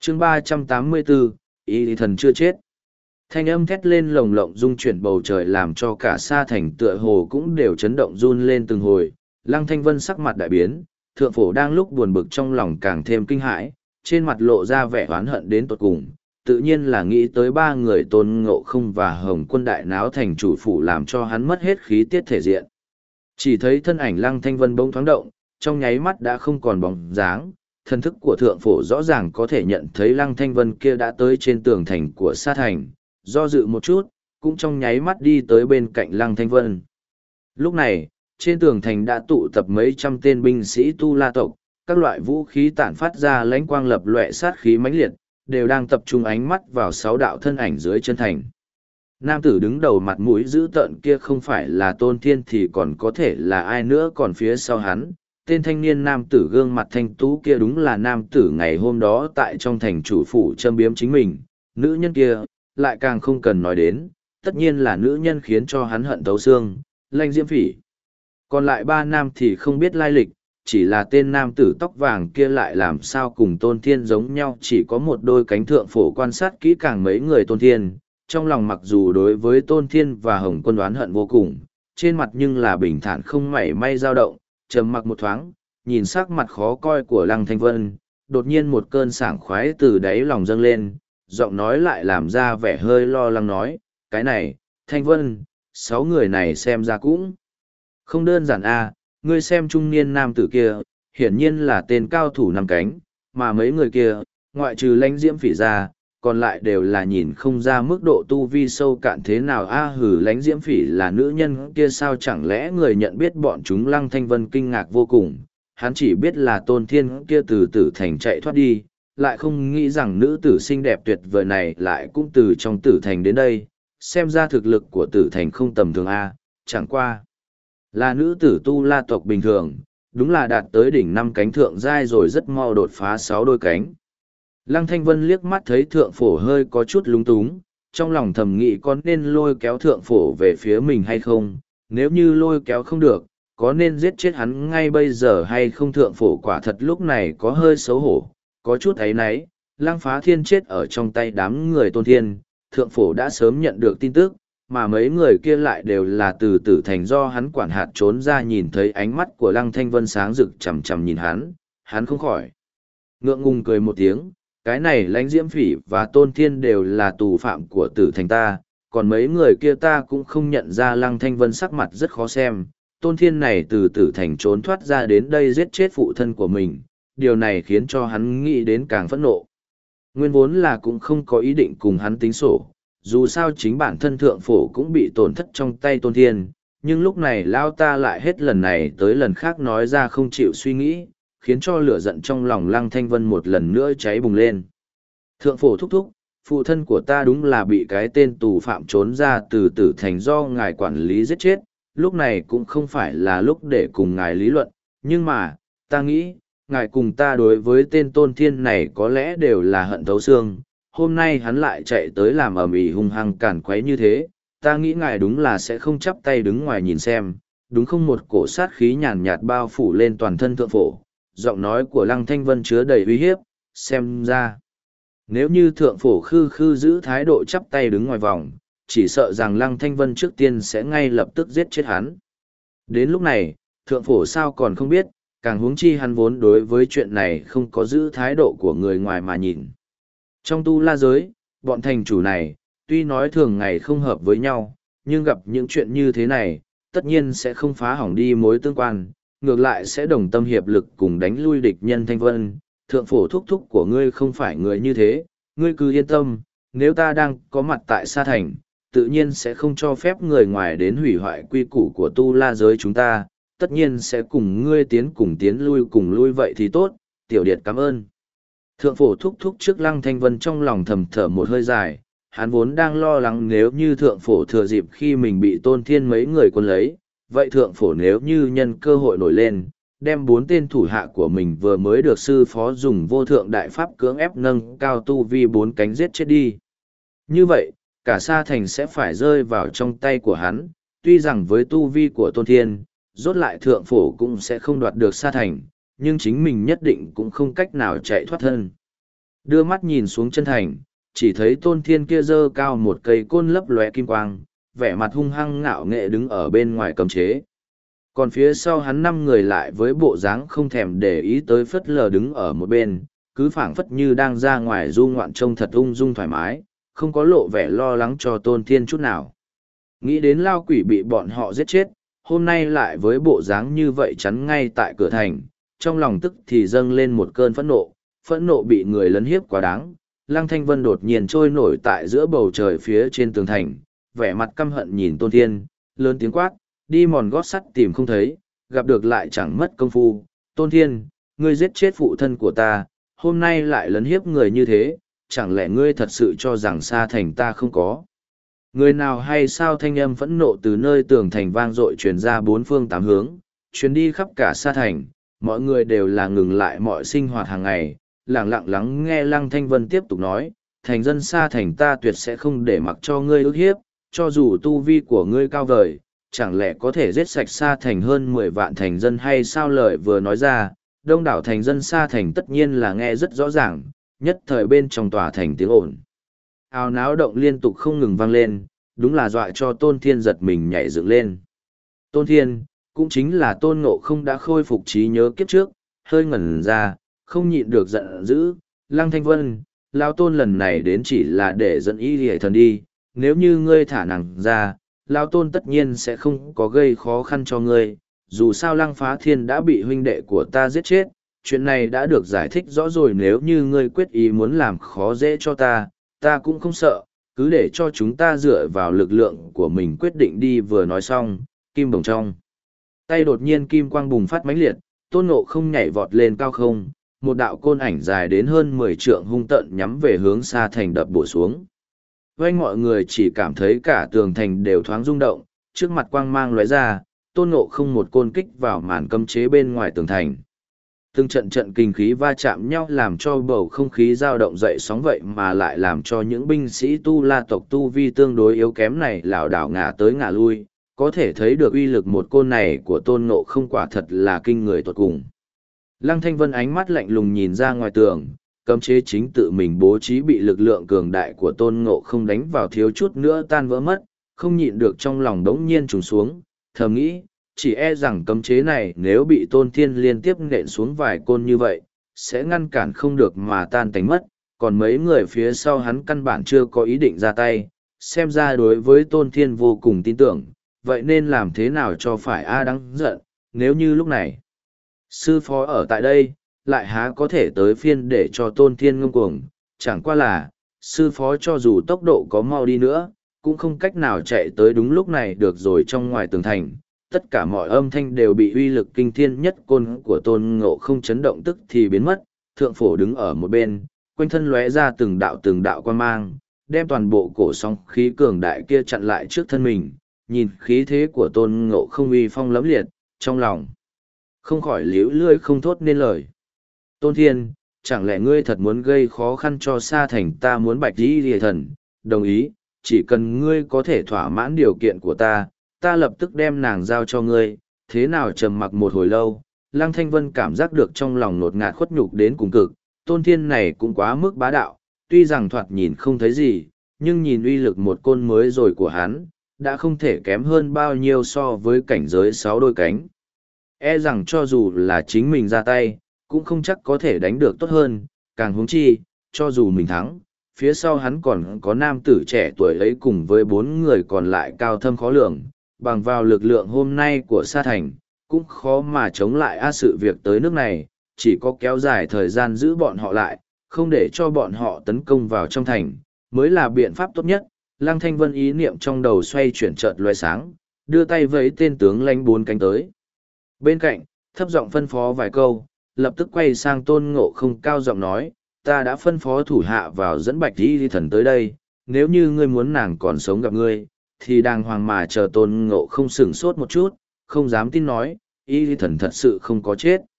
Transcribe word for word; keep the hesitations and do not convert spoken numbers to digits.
chương ba trăm tám mươi bốn, ý thần chưa chết. Thanh âm thét lên lồng lộng rung chuyển bầu trời làm cho cả sa thành tựa hồ cũng đều chấn động run lên từng hồi. Lăng Thanh Vân sắc mặt đại biến, thượng phổ đang lúc buồn bực trong lòng càng thêm kinh hãi, trên mặt lộ ra vẻ oán hận đến tột cùng. Tự nhiên là nghĩ tới ba người Tôn Ngộ Không và Hồng Quân đại náo thành chủ phủ làm cho hắn mất hết khí tiết thể diện. Chỉ thấy thân ảnh Lăng Thanh Vân bỗng thoáng động, trong nháy mắt đã không còn bóng dáng, thần thức của thượng phổ rõ ràng có thể nhận thấy Lăng Thanh Vân kia đã tới trên tường thành của sa thành, do dự một chút, cũng trong nháy mắt đi tới bên cạnh Lăng Thanh Vân. Lúc này, trên tường thành đã tụ tập mấy trăm tên binh sĩ Tu La tộc, các loại vũ khí tản phát ra lãnh quang lập lòe sát khí mãnh liệt, đều đang tập trung ánh mắt vào sáu đạo thân ảnh dưới chân thành. Nam tử đứng đầu mặt mũi dữ tợn kia không phải là Tôn Thiên thì còn có thể là ai nữa, còn phía sau hắn, tên thanh niên nam tử gương mặt thanh tú kia đúng là nam tử ngày hôm đó tại trong thành chủ phủ châm biếm chính mình, nữ nhân kia, lại càng không cần nói đến, tất nhiên là nữ nhân khiến cho hắn hận thấu xương, Lãnh Diễm Phỉ. Còn lại ba nam thì không biết lai lịch, chỉ là tên nam tử tóc vàng kia lại làm sao cùng Tôn Thiên giống nhau, chỉ có một đôi cánh. Thượng phổ quan sát kỹ càng mấy người Tôn Thiên, trong lòng mặc dù đối với Tôn Thiên và Hồng Quân oán hận vô cùng, trên mặt nhưng là bình thản không mảy may dao động, trầm mặc một thoáng, nhìn sắc mặt khó coi của Lăng Thanh Vân, đột nhiên một cơn sảng khoái từ đáy lòng dâng lên, giọng nói lại làm ra vẻ hơi lo lắng nói, cái này, Thanh Vân, sáu người này xem ra cũng không đơn giản a, ngươi xem trung niên nam tử kia, hiển nhiên là tên cao thủ năm cánh, mà mấy người kia, ngoại trừ Lãnh Diễm Phỉ ra, còn lại đều là nhìn không ra mức độ tu vi sâu cạn thế nào a. Hử, Lãnh Diễm Phỉ là nữ nhân kia sao, chẳng lẽ người nhận biết bọn chúng? Lăng Thanh Vân kinh ngạc vô cùng, hắn chỉ biết là Tôn Thiên kia từ tử thành chạy thoát đi, lại không nghĩ rằng nữ tử xinh đẹp tuyệt vời này lại cũng từ trong tử thành đến đây, xem ra thực lực của tử thành không tầm thường a, chẳng qua là nữ tử Tu La tộc bình thường, đúng là đạt tới đỉnh năm cánh thượng giai rồi rất mau đột phá sáu đôi cánh. Lăng Thanh Vân liếc mắt thấy thượng phổ hơi có chút lúng túng, trong lòng thầm nghĩ có nên lôi kéo thượng phổ về phía mình hay không, nếu như lôi kéo không được, có nên giết chết hắn ngay bây giờ hay không? Thượng phổ quả thật lúc này có hơi xấu hổ, có chút áy náy. Lăng Phá Thiên chết ở trong tay đám người Tôn Thiên, thượng phổ đã sớm nhận được tin tức, mà mấy người kia lại đều là từ tử thành do hắn quản hạt trốn ra. Nhìn thấy ánh mắt của Lăng Thanh Vân sáng rực chằm chằm nhìn hắn, hắn không khỏi ngượng ngùng cười một tiếng, cái này Lãnh Diễm Phỉ và Tôn Thiên đều là tù phạm của tử thành ta, còn mấy người kia ta cũng không nhận ra. Lăng Thanh Vân sắc mặt rất khó xem, Tôn Thiên này từ tử thành trốn thoát ra đến đây giết chết phụ thân của mình, điều này khiến cho hắn nghĩ đến càng phẫn nộ. Nguyên vốn là cũng không có ý định cùng hắn tính sổ, dù sao chính bản thân thượng phổ cũng bị tổn thất trong tay Tôn Thiên, nhưng lúc này lao ta lại hết lần này tới lần khác nói ra không chịu suy nghĩ, khiến cho lửa giận trong lòng Lăng Thanh Vân một lần nữa cháy bùng lên. Thượng phổ thúc thúc, phụ thân của ta đúng là bị cái tên tù phạm trốn ra từ tử thành do ngài quản lý giết chết, lúc này cũng không phải là lúc để cùng ngài lý luận, nhưng mà, ta nghĩ, ngài cùng ta đối với tên Tôn Thiên này có lẽ đều là hận thấu xương, hôm nay hắn lại chạy tới làm ầm ĩ hung hăng cản quấy như thế, ta nghĩ ngài đúng là sẽ không chắp tay đứng ngoài nhìn xem, đúng không? Một cổ sát khí nhàn nhạt bao phủ lên toàn thân thượng phổ, giọng nói của Lăng Thanh Vân chứa đầy uy hiếp, xem ra, nếu như thượng phổ khư khư giữ thái độ chắp tay đứng ngoài vòng, chỉ sợ rằng Lăng Thanh Vân trước tiên sẽ ngay lập tức giết chết hắn. Đến lúc này, thượng phổ sao còn không biết, càng huống chi hắn vốn đối với chuyện này không có giữ thái độ của người ngoài mà nhìn. Trong Tu La giới, bọn thành chủ này, tuy nói thường ngày không hợp với nhau, nhưng gặp những chuyện như thế này, tất nhiên sẽ không phá hỏng đi mối tương quan, ngược lại sẽ đồng tâm hiệp lực cùng đánh lui địch nhân. Thanh Vân, thượng phổ thúc thúc của ngươi không phải người như thế, ngươi cứ yên tâm, nếu ta đang có mặt tại Sa Thành, tự nhiên sẽ không cho phép người ngoài đến hủy hoại quy củ của Tu La giới chúng ta, tất nhiên sẽ cùng ngươi tiến cùng tiến lui cùng lui vậy thì tốt, tiểu điệt cảm ơn. Thượng phổ thúc thúc trước Lăng Thanh Vân trong lòng thầm thở một hơi dài, hắn vốn đang lo lắng nếu như thượng phổ thừa dịp khi mình bị Tôn Thiên mấy người quân lấy, vậy thượng phổ nếu như nhân cơ hội nổi lên, đem bốn tên thủ hạ của mình vừa mới được sư phó dùng vô thượng đại pháp cưỡng ép nâng cao tu vi bốn cánh giết chết đi. Như vậy, cả Sa Thành sẽ phải rơi vào trong tay của hắn, tuy rằng với tu vi của Tôn Thiên, rốt lại thượng phổ cũng sẽ không đoạt được Sa Thành, nhưng chính mình nhất định cũng không cách nào chạy thoát thân. Đưa mắt nhìn xuống chân thành, chỉ thấy Tôn Thiên kia giơ cao một cây côn lấp lóe kim quang, vẻ mặt hung hăng ngạo nghệ đứng ở bên ngoài cấm chế. Còn phía sau hắn năm người lại với bộ dáng không thèm để ý tới phất lờ đứng ở một bên, cứ phảng phất như đang ra ngoài du ngoạn trông thật ung dung thoải mái, không có lộ vẻ lo lắng cho Tôn Thiên chút nào. Nghĩ đến lao quỷ bị bọn họ giết chết, hôm nay lại với bộ dáng như vậy chắn ngay tại cửa thành, trong lòng tức thì dâng lên một cơn phẫn nộ, phẫn nộ bị người lấn hiếp quá đáng. Lăng Thanh Vân đột nhiên trôi nổi tại giữa bầu trời phía trên tường thành, vẻ mặt căm hận nhìn Tôn Thiên, lớn tiếng quát, đi mòn gót sắt tìm không thấy, gặp được lại chẳng mất công phu. Tôn Thiên, ngươi giết chết phụ thân của ta, hôm nay lại lấn hiếp người như thế, chẳng lẽ ngươi thật sự cho rằng Sa Thành ta không có người nào hay sao? Thanh âm phẫn nộ từ nơi tường thành vang dội truyền ra bốn phương tám hướng, truyền đi khắp cả Sa Thành, mọi người đều là ngừng lại mọi sinh hoạt hàng ngày, lặng lặng lắng nghe Lăng Thanh Vân tiếp tục nói, thành dân Sa Thành ta tuyệt sẽ không để mặc cho ngươi ức hiếp, cho dù tu vi của ngươi cao vời, chẳng lẽ có thể giết sạch Sa Thành hơn mười vạn thành dân hay sao? Lời vừa nói ra, đông đảo thành dân Sa Thành tất nhiên là nghe rất rõ ràng, nhất thời bên trong tòa thành tiếng ồn ào náo động liên tục không ngừng vang lên, đúng là dọa cho Tôn Thiên giật mình nhảy dựng lên. Tôn Thiên, cũng chính là Tôn Ngộ Không đã khôi phục trí nhớ kiếp trước, hơi ngẩn ra, không nhịn được giận dữ. Lăng Thanh Vân, Lao Tôn lần này đến chỉ là để dẫn ý Lìa Thần đi, nếu như ngươi thả nàng ra, Lao Tôn tất nhiên sẽ không có gây khó khăn cho ngươi, dù sao Lăng Phá Thiên đã bị huynh đệ của ta giết chết, chuyện này đã được giải thích rõ rồi, nếu như ngươi quyết ý muốn làm khó dễ cho ta, ta cũng không sợ, cứ để cho chúng ta dựa vào lực lượng của mình quyết định đi. Vừa nói xong, kim bồng trong tay đột nhiên kim quang bùng phát mãnh liệt, Tôn Ngộ Không nhảy vọt lên cao không, một đạo côn ảnh dài đến hơn mười trượng hung tận nhắm về hướng Sa Thành đập bổ xuống. Vây mọi người chỉ cảm thấy cả tường thành đều thoáng rung động, trước mặt quang mang lóe ra, Tôn Ngộ Không một côn kích vào màn cấm chế bên ngoài tường thành. Từng trận trận kinh khí va chạm nhau làm cho bầu không khí dao động dậy sóng, vậy mà lại làm cho những binh sĩ tu la tộc tu vi tương đối yếu kém này lảo đảo ngả tới ngả lui, có thể thấy được uy lực một côn này của Tôn Ngộ Không quả thật là kinh người tột cùng. Lăng Thanh Vân ánh mắt lạnh lùng nhìn ra ngoài tường, cấm chế chính tự mình bố trí bị lực lượng cường đại của Tôn Ngộ Không đánh vào thiếu chút nữa tan vỡ mất, không nhịn được trong lòng đống nhiên trùng xuống, thầm nghĩ, chỉ e rằng cấm chế này nếu bị Tôn Thiên liên tiếp nện xuống vài côn như vậy, sẽ ngăn cản không được mà tan tành mất, còn mấy người phía sau hắn căn bản chưa có ý định ra tay, xem ra đối với Tôn Thiên vô cùng tin tưởng, vậy nên làm thế nào cho phải a đáng giận, nếu như lúc này sư phó ở tại đây, lại há có thể tới phiên để cho Tôn Thiên ngông cuồng, chẳng qua là, sư phó cho dù tốc độ có mau đi nữa, cũng không cách nào chạy tới đúng lúc này được rồi. Trong ngoài tường thành, tất cả mọi âm thanh đều bị uy lực kinh thiên nhất côn của Tôn Ngộ Không chấn động tức thì biến mất, thượng phổ đứng ở một bên, quanh thân lóe ra từng đạo từng đạo quan mang, đem toàn bộ cổ sóng khí cường đại kia chặn lại trước thân mình, nhìn khí thế của Tôn Ngộ Không uy phong lẫm liệt, trong lòng không khỏi liễu lươi không thốt nên lời. Tôn Thiên, chẳng lẽ ngươi thật muốn gây khó khăn cho Sa Thành ta? Muốn Bạch Di Lìa Thần đồng ý, chỉ cần ngươi có thể thỏa mãn điều kiện của ta, ta lập tức đem nàng giao cho ngươi. Thế nào? Trầm mặc một hồi lâu, Lăng Thanh Vân cảm giác được trong lòng nột ngạt khuất nhục đến cùng cực, Tôn Thiên này cũng quá mức bá đạo, tuy rằng thoạt nhìn không thấy gì, nhưng nhìn uy lực một côn mới rồi của hắn, đã không thể kém hơn bao nhiêu so với cảnh giới sáu đôi cánh. E rằng cho dù là chính mình ra tay, cũng không chắc có thể đánh được tốt hơn, càng huống chi, cho dù mình thắng, phía sau hắn còn có nam tử trẻ tuổi ấy cùng với bốn người còn lại cao thâm khó lường, bằng vào lực lượng hôm nay của Sa Thành, cũng khó mà chống lại a sự việc tới nước này, chỉ có kéo dài thời gian giữ bọn họ lại, không để cho bọn họ tấn công vào trong thành, mới là biện pháp tốt nhất. Lăng Thanh Vân ý niệm trong đầu xoay chuyển chợt loe sáng, đưa tay vẫy tên tướng lãnh bốn cánh tới. Bên cạnh, thấp giọng phân phó vài câu, lập tức quay sang Tôn Ngộ Không cao giọng nói, ta đã phân phó thủ hạ vào dẫn Bạch Di Thần tới đây, nếu như ngươi muốn nàng còn sống gặp ngươi, thì đàng hoàng mà chờ. Tôn Ngộ Không sửng sốt một chút, không dám tin nói, Y Thần thật sự không có chết.